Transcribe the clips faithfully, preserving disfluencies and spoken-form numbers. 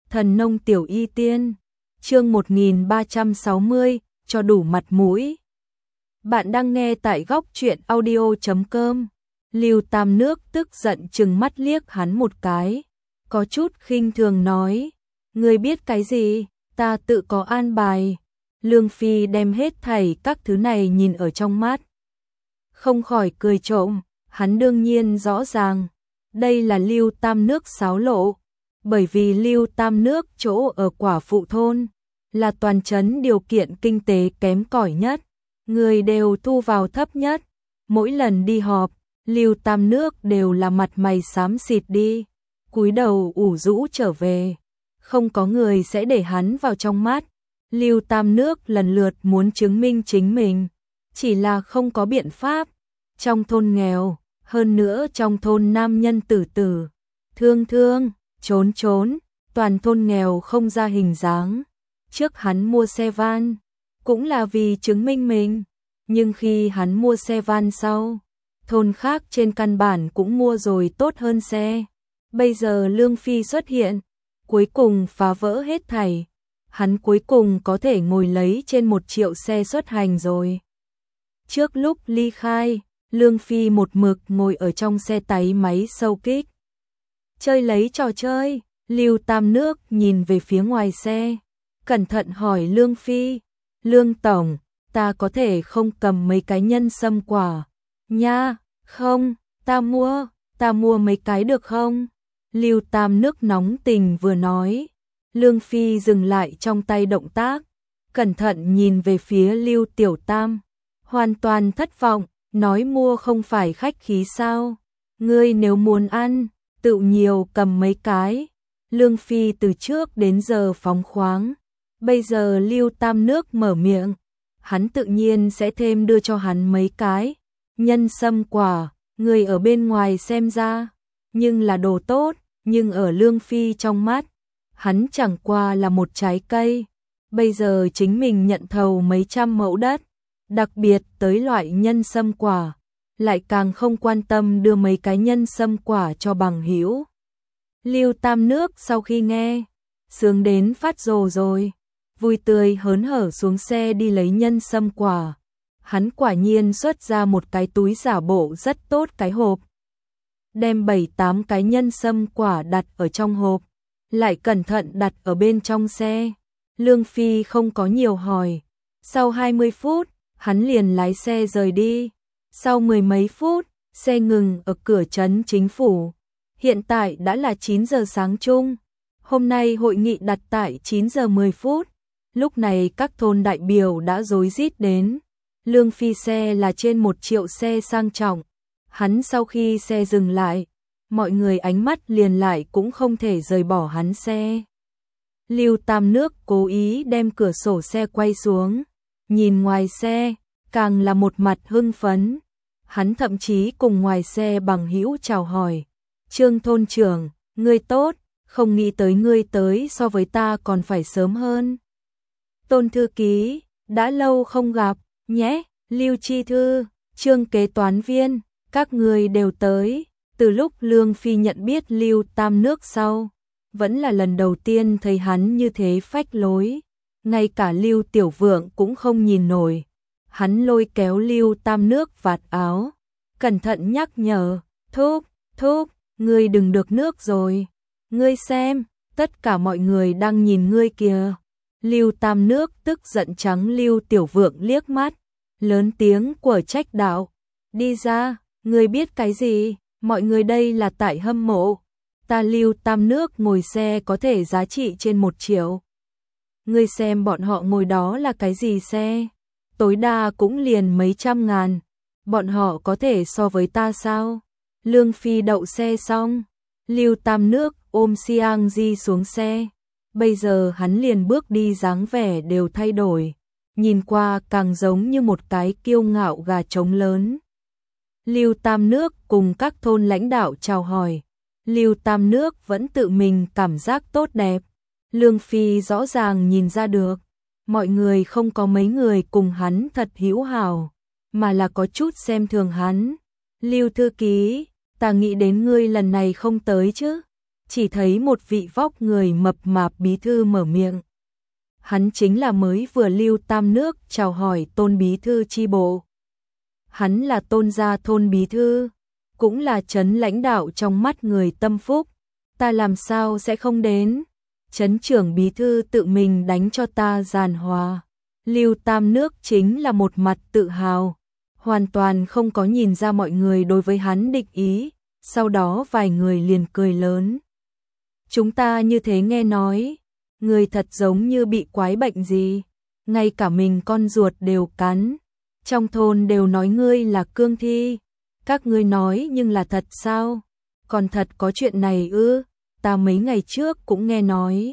Thần nông tiểu y tiên, chương một nghìn ba trăm sáu mươi, cho đủ mặt mũi. Bạn đang nghe tại góc truyện audio chấm com. Lưu Tam Nước tức giận trừng mắt liếc hắn một cái, có chút khinh thường nói, ngươi biết cái gì, ta tự có an bài. Lương Phi đem hết thảy các thứ này nhìn ở trong mắt, không khỏi cười trộm, hắn đương nhiên rõ ràng, đây là Lưu Tam Nước xáo lộ, bởi vì Lưu Tam Nước chỗ ở Quả Phụ thôn, là toàn trấn điều kiện kinh tế kém cỏi nhất, người đều thu vào thấp nhất, mỗi lần đi họp, Lưu Tam Nước đều là mặt mày xám xịt đi, cúi đầu ủ rũ trở về, không có người sẽ để hắn vào trong mắt. Lưu Tam Nước lần lượt muốn chứng minh chính mình, chỉ là không có biện pháp. Trong thôn nghèo, hơn nữa trong thôn nam nhân tử tử, thương thương, trốn trốn, toàn thôn nghèo không ra hình dáng. Trước hắn mua xe van, cũng là vì chứng minh mình, nhưng khi hắn mua xe van sau, thôn khác trên căn bản cũng mua rồi tốt hơn xe. Bây giờ Lương Phi xuất hiện, cuối cùng phá vỡ hết thảy. Hắn cuối cùng có thể ngồi lấy trên một triệu xe xuất hành rồi. Trước lúc ly khai, Lương Phi một mực ngồi ở trong xe táy máy sâu kích. Chơi lấy trò chơi, Lưu Tam Nước nhìn về phía ngoài xe, cẩn thận hỏi Lương Phi, Lương Tổng, ta có thể không cầm mấy cái nhân sâm quả, nha, không, ta mua, ta mua mấy cái được không? Lưu Tam Nước nóng tình vừa nói. Lương Phi dừng lại trong tay động tác, cẩn thận nhìn về phía Lưu Tiểu Tam, hoàn toàn thất vọng, nói mua không phải khách khí sao, ngươi nếu muốn ăn, tự nhiều cầm mấy cái. Lương Phi từ trước đến giờ phóng khoáng, bây giờ Lưu Tam Nước mở miệng, hắn tự nhiên sẽ thêm đưa cho hắn mấy cái. Nhân sâm quả, người ở bên ngoài xem ra, nhưng là đồ tốt, nhưng ở Lương Phi trong mắt, hắn chẳng qua là một trái cây, bây giờ chính mình nhận thầu mấy trăm mẫu đất, đặc biệt tới loại nhân sâm quả, lại càng không quan tâm đưa mấy cái nhân sâm quả cho bằng hữu. Lưu Tam Nước sau khi nghe, sướng đến phát rồ rồi, vui tươi hớn hở xuống xe đi lấy nhân sâm quả. Hắn quả nhiên xuất ra một cái túi giả bộ rất tốt cái hộp, đem bảy tám cái nhân sâm quả đặt ở trong hộp, lại cẩn thận đặt ở bên trong xe. Lương Phi không có nhiều hỏi, sau hai mươi phút, hắn liền lái xe rời đi. Sau mười mấy phút, xe ngừng ở cửa trấn chính phủ. Hiện tại đã là chín giờ sáng chung. Hôm nay hội nghị đặt tại chín giờ mười phút. Lúc này các thôn đại biểu đã rối rít đến. Lương Phi xe là trên một triệu xe sang trọng. Hắn sau khi xe dừng lại, mọi người ánh mắt liền lại cũng không thể rời bỏ hắn xe. Lưu Tam Nước cố ý đem cửa sổ xe quay xuống, nhìn ngoài xe, càng là một mặt hưng phấn. Hắn thậm chí cùng ngoài xe bằng hữu chào hỏi. Trương thôn trưởng, ngươi tốt, không nghĩ tới ngươi tới so với ta còn phải sớm hơn. Tôn thư ký, đã lâu không gặp, nhé, Lưu chi thư, Trương kế toán viên, các người đều tới. Từ lúc Lương Phi nhận biết Lưu Tam Nước sau, vẫn là lần đầu tiên thấy hắn như thế phách lối, ngay cả Lưu Tiểu Vượng cũng không nhìn nổi. Hắn lôi kéo Lưu Tam Nước vạt áo, cẩn thận nhắc nhở, thúc, thúc, ngươi đừng được nước rồi, ngươi xem, tất cả mọi người đang nhìn ngươi kìa. Lưu Tam Nước tức giận trắng Lưu Tiểu Vượng liếc mắt, lớn tiếng của trách đạo, đi ra, ngươi biết cái gì? Mọi người đây là tại hâm mộ, ta Lưu Tam Nước ngồi xe có thể giá trị trên một triệu. Ngươi xem bọn họ ngồi đó là cái gì xe, tối đa cũng liền mấy trăm ngàn, bọn họ có thể so với ta sao? Lương Phi đậu xe xong, Lưu Tam Nước ôm Xiang Di xuống xe, bây giờ hắn liền bước đi dáng vẻ đều thay đổi, nhìn qua càng giống như một cái kiêu ngạo gà trống lớn. Lưu Tam Nước cùng các thôn lãnh đạo chào hỏi. Lưu Tam Nước vẫn tự mình cảm giác tốt đẹp. Lương Phi rõ ràng nhìn ra được, mọi người không có mấy người cùng hắn thật hữu hảo, mà là có chút xem thường hắn. Lưu thư ký, ta nghĩ đến ngươi lần này không tới chứ? chỉ thấy một vị vóc người mập mạp bí thư mở miệng. Hắn chính là mới vừa Lưu Tam Nước chào hỏi Tôn bí thư chi bộ. Hắn là Tôn gia thôn bí thư, cũng là trấn lãnh đạo trong mắt người tâm phúc, ta làm sao sẽ không đến. Trấn trưởng bí thư tự mình đánh cho ta giàn hòa. Lưu Tam Nước chính là một mặt tự hào, hoàn toàn không có nhìn ra mọi người đối với hắn địch ý, sau đó vài người liền cười lớn. Chúng ta như thế nghe nói, người thật giống như bị quái bệnh gì, ngay cả mình con ruột đều cắn, trong thôn đều nói ngươi là cương thi, các ngươi nói nhưng là thật sao? Còn thật có chuyện này ư? Ta mấy ngày trước cũng nghe nói.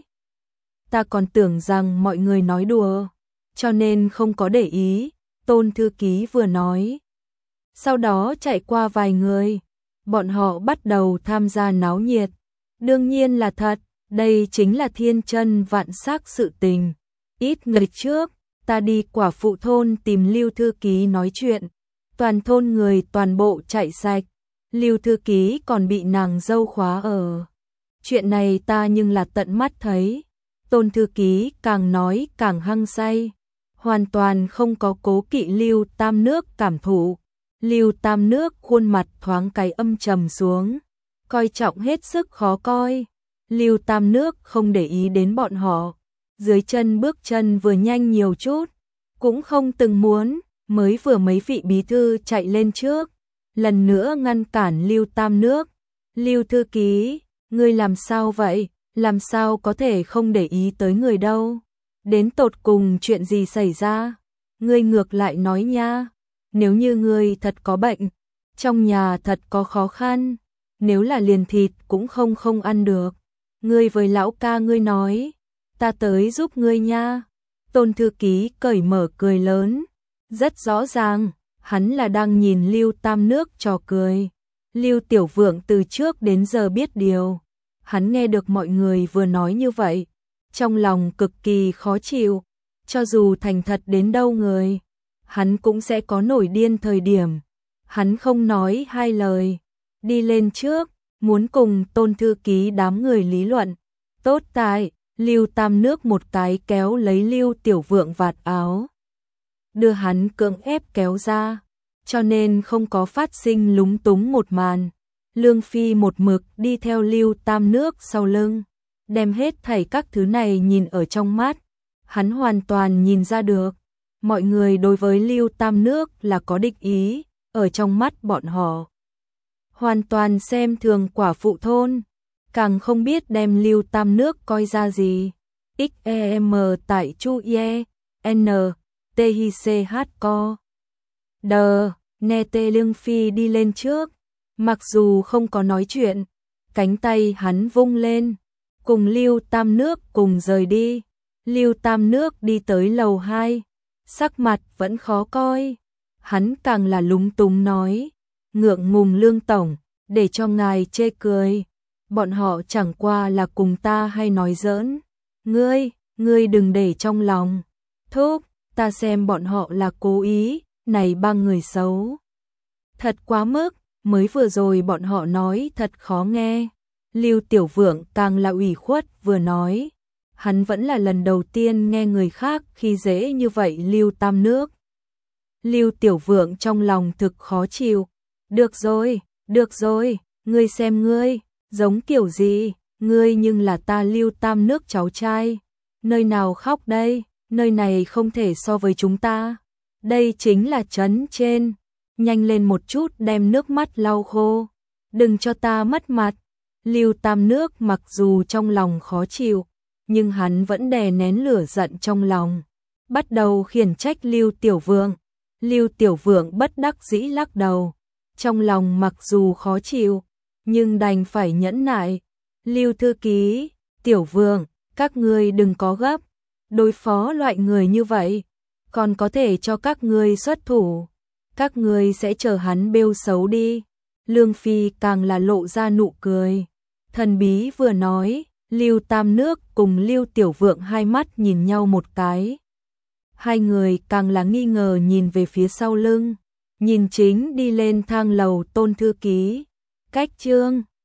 Ta còn tưởng rằng mọi người nói đùa, cho nên không có để ý, Tôn thư ký vừa nói. Sau đó chạy qua vài người, bọn họ bắt đầu tham gia náo nhiệt. Đương nhiên là thật, đây chính là thiên chân vạn sắc sự tình. Ít ngày trước, ta đi Quả Phụ thôn tìm Lưu thư ký nói chuyện, toàn thôn người toàn bộ chạy sạch, Lưu thư ký còn bị nàng dâu khóa ở. Chuyện này ta nhưng là tận mắt thấy. Tôn thư ký càng nói càng hăng say, hoàn toàn không có cố kỵ Lưu Tam Nước cảm thụ. Lưu Tam Nước khuôn mặt thoáng cái âm trầm xuống, coi trọng hết sức khó coi. Lưu Tam Nước không để ý đến bọn họ, dưới chân bước chân vừa nhanh nhiều chút, cũng không từng muốn, mới vừa mấy vị bí thư chạy lên trước, lần nữa ngăn cản Lưu Tam Nước. Lưu thư ký, ngươi làm sao vậy? Làm sao có thể không để ý tới người đâu? Đến tột cùng chuyện gì xảy ra? Ngươi ngược lại nói nha. Nếu như ngươi thật có bệnh, trong nhà thật có khó khăn, nếu là liền thịt cũng không không ăn được, ngươi với lão ca ngươi nói, ta tới giúp ngươi nha. Tôn thư ký cởi mở cười lớn, rất rõ ràng, hắn là đang nhìn Lưu Tam Nước trò cười. Lưu Tiểu Vượng từ trước đến giờ biết điều, hắn nghe được mọi người vừa nói như vậy, trong lòng cực kỳ khó chịu, cho dù thành thật đến đâu người, hắn cũng sẽ có nổi điên thời điểm. Hắn không nói hai lời, đi lên trước, muốn cùng Tôn thư ký đám người lý luận. Tốt tại, Lưu Tam Nước một cái kéo lấy Lưu Tiểu Vượng vạt áo, đưa hắn cưỡng ép kéo ra, cho nên không có phát sinh lúng túng một màn. Lương Phi một mực đi theo Lưu Tam Nước sau lưng, đem hết thảy các thứ này nhìn ở trong mắt, hắn hoàn toàn nhìn ra được, mọi người đối với Lưu Tam Nước là có địch ý, ở trong mắt bọn họ. Hoàn toàn xem thường Quả Phụ thôn, càng không biết đem Lưu Tam Nước coi ra gì. ích e em tại Chu Ye, N, T H C H Co. Đờ, nghe tê Lương Phi đi lên trước, mặc dù không có nói chuyện, cánh tay hắn vung lên, cùng Lưu Tam Nước cùng rời đi. Lưu Tam Nước đi tới lầu hai, sắc mặt vẫn khó coi, hắn càng là lúng túng nói, ngượng ngùng Lương tổng, để cho ngài chê cười, bọn họ chẳng qua là cùng ta hay nói giỡn, ngươi, ngươi đừng để trong lòng. Thúc, ta xem bọn họ là cố ý, này ba người xấu. Thật quá mức, mới vừa rồi bọn họ nói thật khó nghe. Lưu Tiểu Vượng càng là ủy khuất vừa nói, hắn vẫn là lần đầu tiên nghe người khác khi dễ như vậy Lưu Tam Nước. Lưu Tiểu Vượng trong lòng thực khó chịu. Được rồi, được rồi, ngươi xem ngươi, giống kiểu gì, ngươi nhưng là ta Lưu Tam Nước cháu trai. Nơi nào khóc đây, nơi này không thể so với chúng ta. Đây chính là trấn trên, nhanh lên một chút đem nước mắt lau khô, đừng cho ta mất mặt. Lưu Tam Nước mặc dù trong lòng khó chịu, nhưng hắn vẫn đè nén lửa giận trong lòng, bắt đầu khiển trách Lưu Tiểu Vượng. Lưu Tiểu Vượng bất đắc dĩ lắc đầu, trong lòng mặc dù khó chịu, nhưng đành phải nhẫn nại. Lưu thư ký, Tiểu Vượng, các ngươi đừng có gấp, đối phó loại người như vậy, còn có thể cho các ngươi xuất thủ, các ngươi sẽ chờ hắn bêu xấu đi. Lương Phi càng là lộ ra nụ cười, thần bí vừa nói, Lưu Tam Nước cùng Lưu Tiểu Vượng hai mắt nhìn nhau một cái. Hai người càng là nghi ngờ nhìn về phía sau lưng, nhìn chính đi lên thang lầu Tôn thư ký. Cách chương